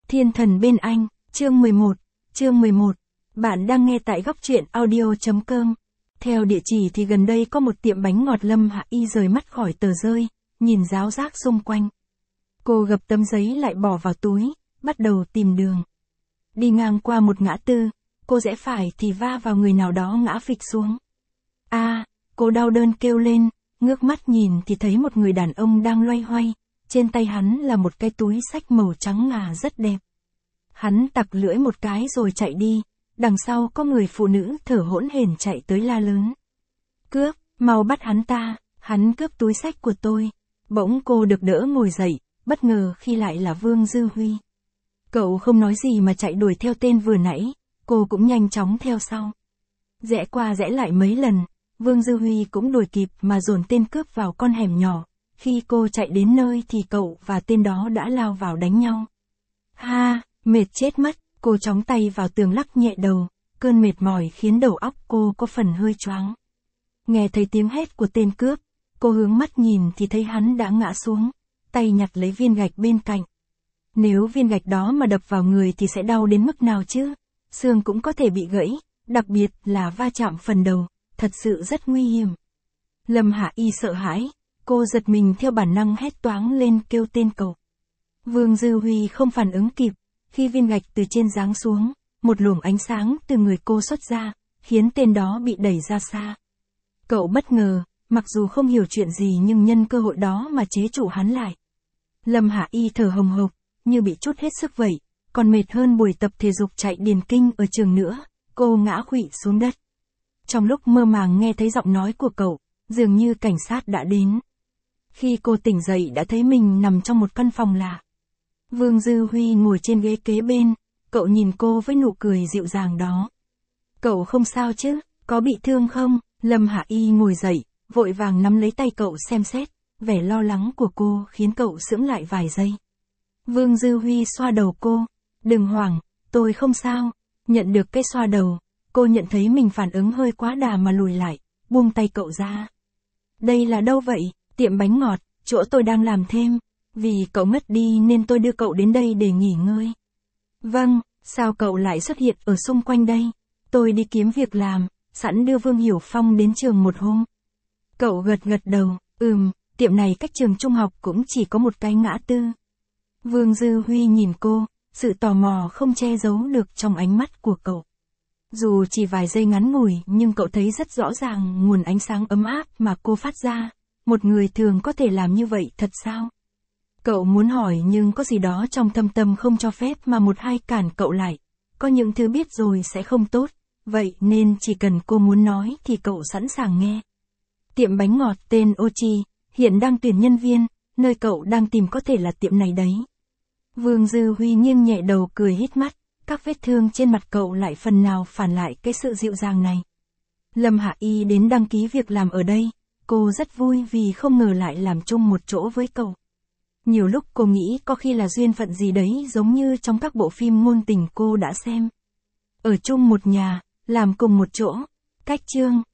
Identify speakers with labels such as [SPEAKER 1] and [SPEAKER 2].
[SPEAKER 1] Thiên thần bên anh, chương 11. Bạn đang nghe tại góc truyện audio.com. Theo địa chỉ thì gần đây có một tiệm bánh ngọt. Lâm Hạ Y rời mắt khỏi tờ rơi, nhìn ráo rác xung quanh. Cô gập tấm giấy lại bỏ vào túi, bắt đầu tìm đường. Đi ngang qua một ngã tư, cô rẽ phải thì va vào người nào đó ngã phịch xuống. Cô đau đớn kêu lên, ngước mắt nhìn thì thấy một người đàn ông đang loay hoay, trên tay hắn là một cái túi xách màu trắng ngà rất đẹp. Hắn tặc lưỡi một cái rồi chạy đi, đằng sau có người phụ nữ thở hổn hển chạy tới la lớn. Cướp, mau bắt hắn ta, hắn cướp túi xách của tôi. Bỗng cô được đỡ ngồi dậy, bất ngờ khi lại là Vương Dư Huy. Cậu không nói gì mà chạy đuổi theo tên vừa nãy, cô cũng nhanh chóng theo sau. Rẽ qua rẽ lại mấy lần, Vương Dư Huy cũng đuổi kịp mà dồn tên cướp vào con hẻm nhỏ. Khi cô chạy đến nơi thì cậu và tên đó đã lao vào đánh nhau. Mệt chết mất, cô chóng tay vào tường lắc nhẹ đầu, cơn mệt mỏi khiến đầu óc cô có phần hơi choáng. Nghe thấy tiếng hét của tên cướp, cô hướng mắt nhìn thì thấy hắn đã ngã xuống, tay nhặt lấy viên gạch bên cạnh. Nếu viên gạch đó mà đập vào người thì sẽ đau đến mức nào chứ? Xương cũng có thể bị gãy, đặc biệt là va chạm phần đầu, thật sự rất nguy hiểm. Lâm Hạ Y sợ hãi, cô giật mình theo bản năng hét toáng lên kêu tên cậu. Vương Dư Huy không phản ứng kịp, khi viên gạch từ trên giáng xuống, một luồng ánh sáng từ người cô xuất ra, khiến tên đó bị đẩy ra xa. Cậu bất ngờ, mặc dù không hiểu chuyện gì nhưng nhân cơ hội đó mà chế trụ hắn lại. Lâm Hạ Y thở hồng hộc, như bị trút hết sức vậy, còn mệt hơn buổi tập thể dục chạy điền kinh ở trường nữa, cô ngã khuỵu xuống đất. Trong lúc mơ màng nghe thấy giọng nói của cậu, dường như cảnh sát đã đến. Khi cô tỉnh dậy đã thấy mình nằm trong một căn phòng lạ. Vương Dư Huy ngồi trên ghế kế bên, cậu nhìn cô với nụ cười dịu dàng đó. Cậu không sao chứ, có bị thương không? Lâm Hạ Y ngồi dậy, vội vàng nắm lấy tay cậu xem xét, vẻ lo lắng của cô khiến cậu sững lại vài giây. Vương Dư Huy xoa đầu cô, đừng hoảng, tôi không sao. Nhận được cái xoa đầu, cô nhận thấy mình phản ứng hơi quá đà mà lùi lại, buông tay cậu ra. Đây là đâu vậy? Tiệm bánh ngọt, chỗ tôi đang làm thêm. Vì cậu mất đi nên tôi đưa cậu đến đây để nghỉ ngơi. Vâng, sao cậu lại xuất hiện ở xung quanh đây? Tôi đi kiếm việc làm, sẵn đưa Vương Hiểu Phong đến trường một hôm. Cậu gật đầu, tiệm này cách trường trung học cũng chỉ có một cái ngã tư. Vương Dư Huy nhìn cô, sự tò mò không che giấu được trong ánh mắt của cậu. Dù chỉ vài giây ngắn ngủi nhưng cậu thấy rất rõ ràng nguồn ánh sáng ấm áp mà cô phát ra. Một người thường có thể làm như vậy thật sao? Cậu muốn hỏi nhưng có gì đó trong thâm tâm không cho phép mà một hai cản cậu lại. Có những thứ biết rồi sẽ không tốt, vậy nên chỉ cần cô muốn nói thì cậu sẵn sàng nghe. Tiệm bánh ngọt tên Ochi, hiện đang tuyển nhân viên, nơi cậu đang tìm có thể là tiệm này đấy. Vương Dư Huy nghiêng nhẹ đầu cười hít mắt, các vết thương trên mặt cậu lại phần nào phản lại cái sự dịu dàng này. Lâm Hạ Y đến đăng ký việc làm ở đây, cô rất vui vì không ngờ lại làm chung một chỗ với cậu. Nhiều lúc cô nghĩ có khi là duyên phận gì đấy giống như trong các bộ phim ngôn tình cô đã xem. Ở chung một nhà, làm cùng một chỗ, cách chương.